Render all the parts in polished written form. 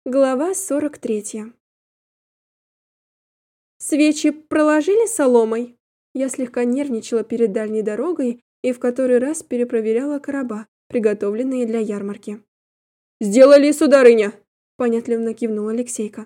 Глава 43. Свечи проложили соломой? Я слегка нервничала перед дальней дорогой и в который раз перепроверяла короба, приготовленные для ярмарки. «Сделали, сударыня!» – понятливо кивнул Алексейка.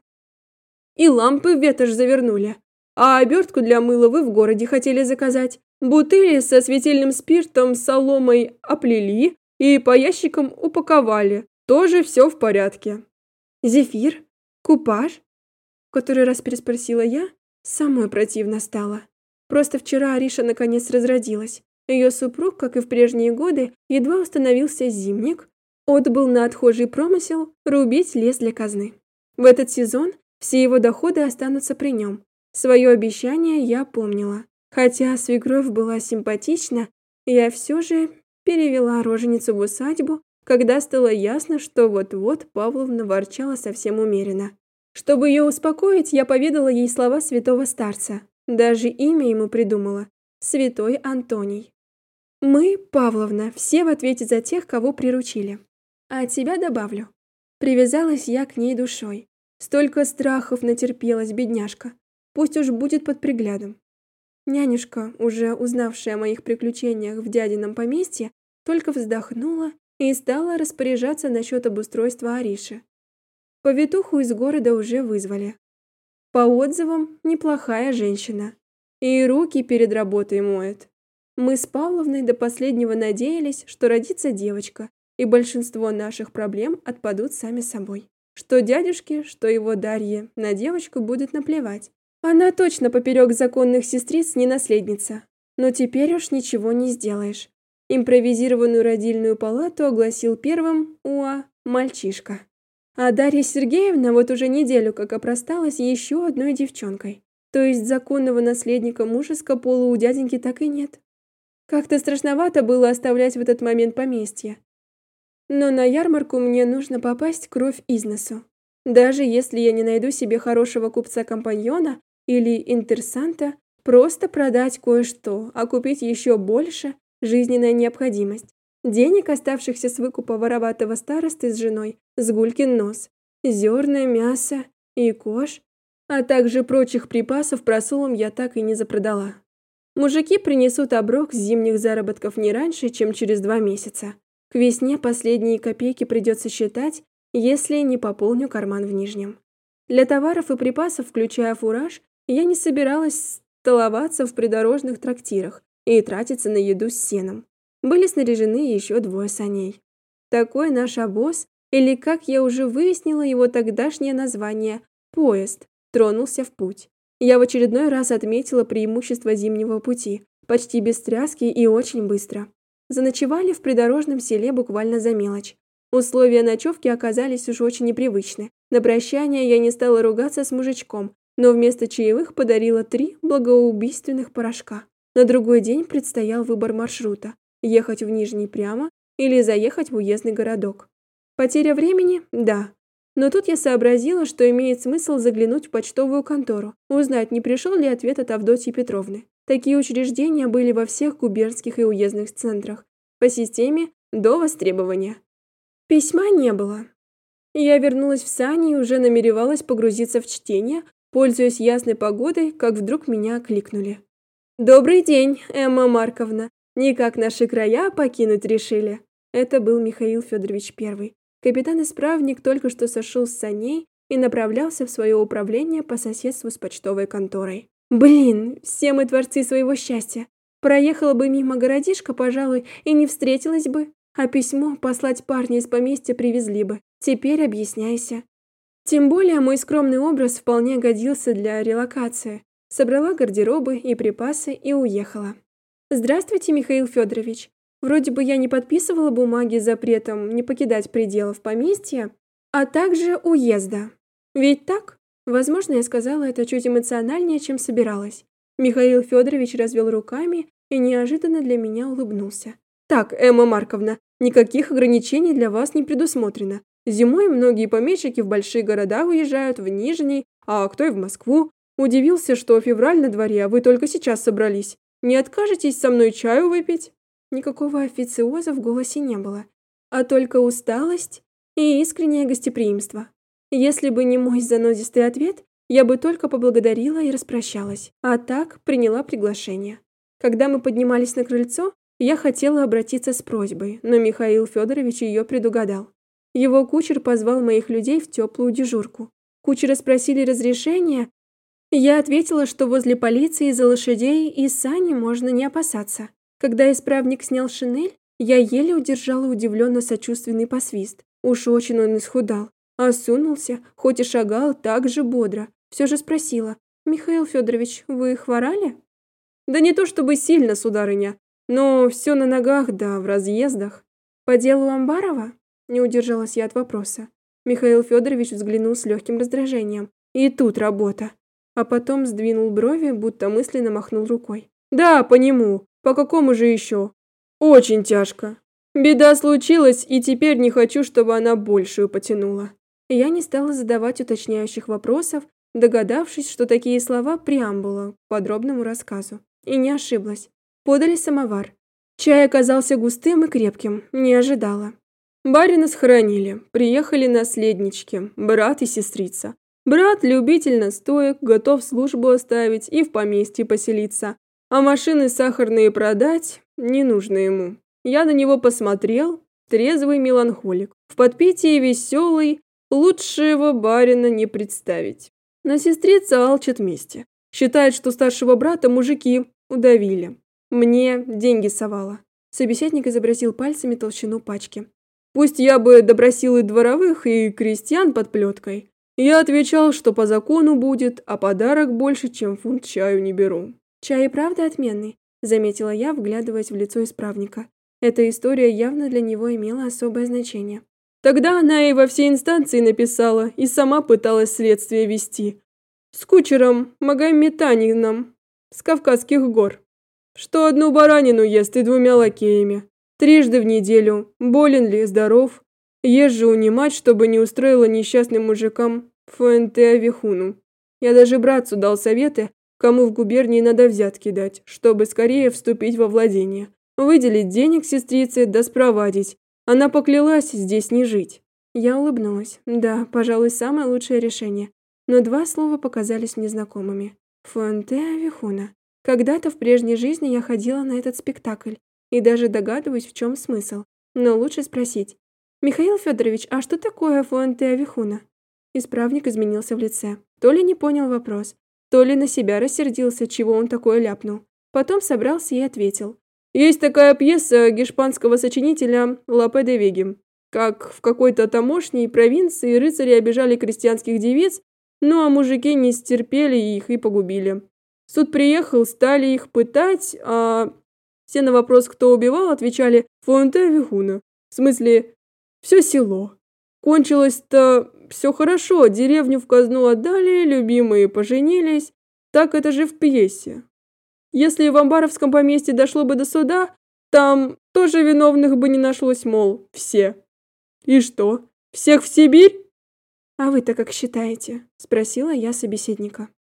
«И лампы в ветошь завернули. А обертку для мыла вы в городе хотели заказать. Бутыли со светильным спиртом с соломой оплели и по ящикам упаковали. Тоже все в порядке». «Зефир? Купаж?» В который раз переспросила я, самой противно стало. Просто вчера Ариша наконец разродилась. Ее супруг, как и в прежние годы, едва установился зимник, отбыл на отхожий промысел рубить лес для казны. В этот сезон все его доходы останутся при нем. Свое обещание я помнила. Хотя свекровь была симпатична, я все же перевела роженицу в усадьбу, когда стало ясно, что вот-вот Павловна ворчала совсем умеренно. Чтобы ее успокоить, я поведала ей слова святого старца. Даже имя ему придумала – Святой Антоний. Мы, Павловна, все в ответе за тех, кого приручили. А от себя добавлю. Привязалась я к ней душой. Столько страхов натерпелась, бедняжка. Пусть уж будет под приглядом. Нянюшка, уже узнавшая о моих приключениях в дядином поместье, только вздохнула и стала распоряжаться насчет обустройства Ариши. Повитуху из города уже вызвали. По отзывам, неплохая женщина. И руки перед работой моет. Мы с Павловной до последнего надеялись, что родится девочка, и большинство наших проблем отпадут сами собой. Что дядюшке, что его Дарье на девочку будет наплевать. Она точно поперек законных сестриц не наследница. Но теперь уж ничего не сделаешь. Импровизированную родильную палату огласил первым мальчишка. А Дарья Сергеевна вот уже неделю как опросталась еще одной девчонкой. То есть законного наследника мужеского пола у дяденьки так и нет. Как-то страшновато было оставлять в этот момент поместье. Но на ярмарку мне нужно попасть кровь из носу. Даже если я не найду себе хорошего купца-компаньона или интересанта, просто продать кое-что, а купить еще больше – жизненная необходимость. Денег, оставшихся с выкупа вороватого старосты с женой, сгулькин нос, зерна, мясо и кож, а также прочих припасов просулом я так и не запродала. Мужики принесут оброк с зимних заработков не раньше, чем через 2 месяца. К весне последние копейки придется считать, если не пополню карман в нижнем. Для товаров и припасов, включая фураж, я не собиралась столоваться в придорожных трактирах и тратиться на еду с сеном. Были снаряжены еще 2 саней. Такой наш обоз, или, как я уже выяснила, его тогдашнее название «поезд», тронулся в путь. Я в очередной раз отметила преимущество зимнего пути, почти без тряски и очень быстро. Заночевали в придорожном селе буквально за мелочь. Условия ночевки оказались уж очень непривычны. На прощание я не стала ругаться с мужичком, но вместо чаевых подарила 3 благоубийственных порошка. На другой день предстоял выбор маршрута. Ехать в Нижний прямо или заехать в уездный городок. Потеря времени? Да. Но тут я сообразила, что имеет смысл заглянуть в почтовую контору, узнать, не пришел ли ответ от Авдотьи Петровны. Такие учреждения были во всех губернских и уездных центрах, по системе до востребования. Письма не было. Я вернулась в сани и уже намеревалась погрузиться в чтение, пользуясь ясной погодой, как вдруг меня окликнули. «Добрый день, Эмма Марковна. Никак наши края покинуть решили». Это был Михаил Федорович I. Капитан-исправник только что сошел с саней и направлялся в свое управление по соседству с почтовой конторой. Блин, все мы творцы своего счастья. Проехала бы мимо городишка, пожалуй, и не встретилась бы. А письмо послать парня из поместья привезли бы. Теперь объясняйся. Тем более мой скромный образ вполне годился для релокации. Собрала гардеробы и припасы и уехала. Здравствуйте, Михаил Федорович. Вроде бы я не подписывала бумаги с запретом не покидать пределов поместья, а также уезда. Ведь так? Возможно, я сказала это чуть эмоциональнее, чем собиралась. Михаил Федорович развел руками и неожиданно для меня улыбнулся. Так, Эмма Марковна, никаких ограничений для вас не предусмотрено. Зимой многие помещики в большие города уезжают в Нижний, а кто и в Москву. Удивился, что февраль на дворе, а вы только сейчас собрались. Не откажетесь со мной чаю выпить? Никакого официоза в голосе не было, а только усталость и искреннее гостеприимство. Если бы не мой занозистый ответ, я бы только поблагодарила и распрощалась, а так приняла приглашение. Когда мы поднимались на крыльцо, я хотела обратиться с просьбой, но Михаил Федорович ее предугадал. Его кучер позвал моих людей в теплую дежурку. Кучера спросили разрешения. Я ответила, что возле полиции из-за лошадей и сани можно не опасаться. Когда исправник снял шинель, я еле удержала удивленно сочувственный посвист. Уж очень он исхудал. Осунулся, хоть и шагал так же бодро. Все же спросила: «Михаил Федорович, вы хворали?» «Да не то чтобы сильно, сударыня, но все на ногах да в разъездах». «По делу Амбарова?» Не удержалась я от вопроса. Михаил Федорович взглянул с легким раздражением. И тут работа. А потом сдвинул брови, будто мысленно махнул рукой. «Да, по нему. По какому же еще? Очень тяжко. Беда случилась, и теперь не хочу, чтобы она большую потянула». Я не стала задавать уточняющих вопросов, догадавшись, что такие слова преамбула к подробному рассказу. И не ошиблась. Подали самовар. Чай оказался густым и крепким, не ожидала. Барина схоронили, приехали наследнички, брат и сестрица. Брат любитель настоек, готов службу оставить и в поместье поселиться, а машины сахарные продать не нужно ему. Я на него посмотрел, трезвый меланхолик, в подпитии веселый, лучшего барина не представить. Но сестрица алчит мести, считает, что старшего брата мужики удавили. Мне деньги совала. Собеседник изобразил пальцами толщину пачки. Пусть я бы допросил и дворовых, и крестьян под плеткой. Я отвечал, что по закону будет, а подарок больше, чем фунт чаю не беру. Чай и правда отменный, заметила я, вглядываясь в лицо исправника. Эта история явно для него имела особое значение. Тогда она и во все инстанции написала, и сама пыталась следствие вести. С кучером Магометанином с Кавказских гор. Что одну баранину ест и двумя лакеями. Трижды в неделю. Болен ли, здоров. Езжу унимать, чтобы не устроила несчастным мужикам фуэнте-авихуну. Я даже братцу дал советы, кому в губернии надо взятки дать, чтобы скорее вступить во владение. Выделить денег сестрице да спровадить. Она поклялась здесь не жить. Я улыбнулась. Да, пожалуй, самое лучшее решение. Но два слова показались мне знакомыми. Фуэнте-авихуна. Когда-то в прежней жизни я ходила на этот спектакль. И даже догадываюсь, в чем смысл. Но лучше спросить. «Михаил Федорович, а что такое фуэнте-авихуна?» Исправник изменился в лице. То ли не понял вопрос, то ли на себя рассердился, чего он такое ляпнул. Потом собрался и ответил. Есть такая пьеса гешпанского сочинителя Лопе де Веги. Как в какой-то тамошней провинции рыцари обижали крестьянских девиц, ну а мужики не стерпели их и погубили. Суд приехал, стали их пытать, а все на вопрос, кто убивал, отвечали «фуэнте-авихуна». В смысле, все село. Кончилось-то все хорошо, деревню в казну отдали, любимые поженились. Так это же в пьесе. Если в Амбаровском поместье дошло бы до суда, там тоже виновных бы не нашлось, мол, все. И что, всех в Сибирь? А вы-то как считаете? Спросила я собеседника.